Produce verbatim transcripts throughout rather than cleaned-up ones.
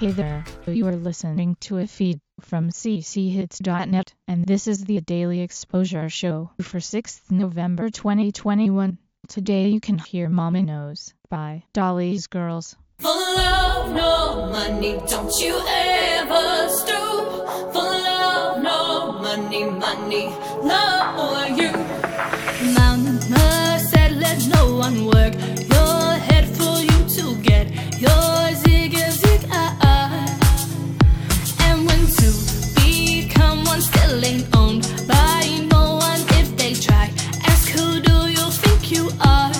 Hey there, you are listening to a feed from c c hits dot net, and this is the Daily Exposure Show for sixth November twenty twenty-one. Today you can hear Mama Knows by Dolly's Girls. For love, no money, don't you ever stoop. For love, no money, money, love for you. Mama said let no one work your head for you to get your zig zig ah ah. And when two become one, still ain't owned by no one. If they try, ask who do you think you are.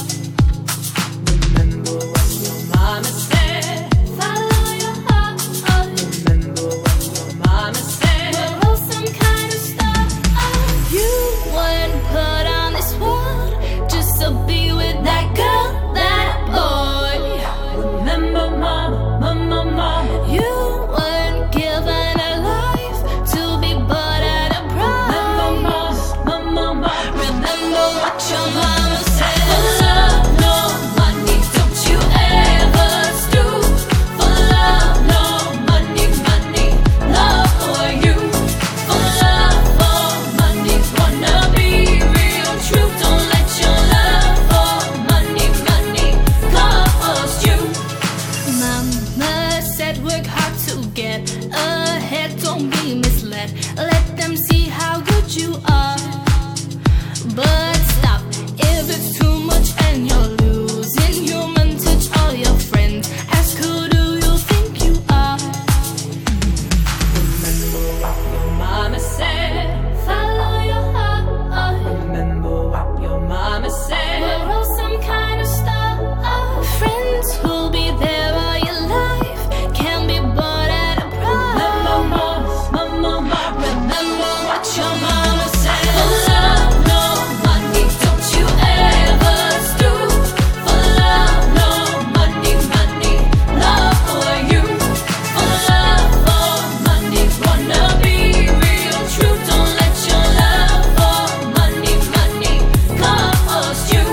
Remember what your mama said. Follow your heart. Remember what your mama said. We're all some kind of stuff. You weren't put on this world just to be with that girl, that boy. Remember mama, mama, mama. You weren't given a life to be but at a price. Remember mama, mama, mama. Remember what your mama said. For love, no money, don't you ever stoop. For love, no money, money, love for you. For love, for money, wanna be real true. Don't let your love for money, money cost you. Mama said work hard to get ahead, don't be misled. Let them see how good you are. But stop if it's too much and you're losing human touch. All your friends ask who do you think you are. Remember what your mama said. Follow your heart. Remember what your mama said. We're all some kind of stuff. Friends who'll be there all your life can be bought at a price. Remember mama, mama, mama. Remember what your mama said. For love, no money, don't you ever stoop. For love, no money, money, love for you. For love, for money, wanna be real true. Don't let your love for money, money cost you.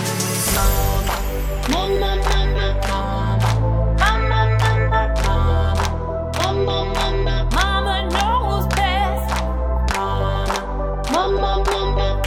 Mama, mama, mama, mama, mama, mama, mama knows best. Mama, mama, mama,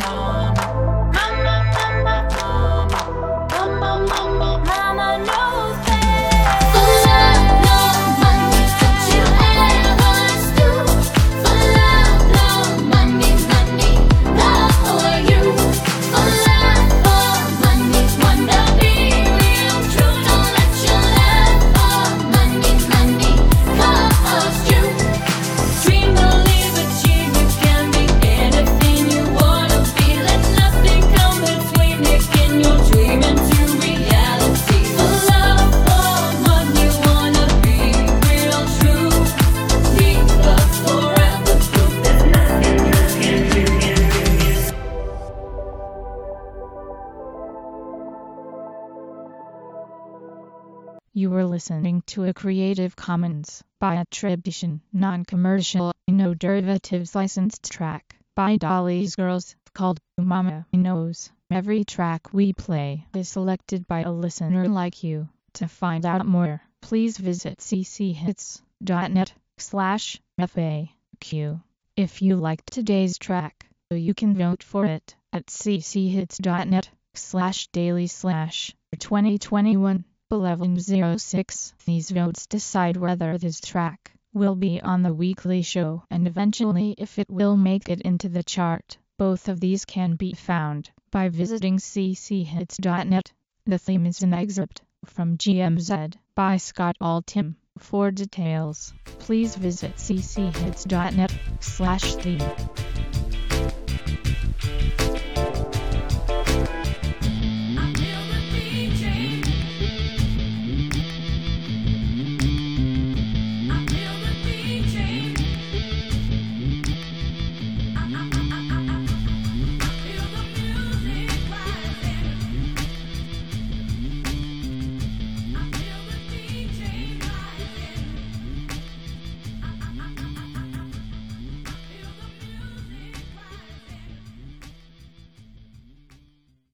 mama, mama, mama knows best. For love, no money, don't you ever stoop. For love, no money, money, love for you. For love, for money, wanna be real true. Don't let your love for money, money cost you. Dream, believe, achieve, you can be anything you wanna be. Let nothing come between making your dream into reality. For love, for money, wanna be real true. Leave love forever proof. There's nothing you can do. You were listening to a Creative Commons by attribution, non-commercial, no derivatives licensed track by Dolly's Girls called Mama Knows. Every track we play is selected by a listener like you. To find out more, please visit c c hits dot net slash F A Q. If you liked today's track, you can vote for it at c c hits dot net slash daily slash twenty twenty-one eleven oh six. These votes decide whether this track will be on the weekly show and eventually if it will make it into the chart. Both of these can be found by visiting c c hits dot net. The theme is an excerpt from G M Z by Scott Altham. For details, please visit c c hits dot net slash theme.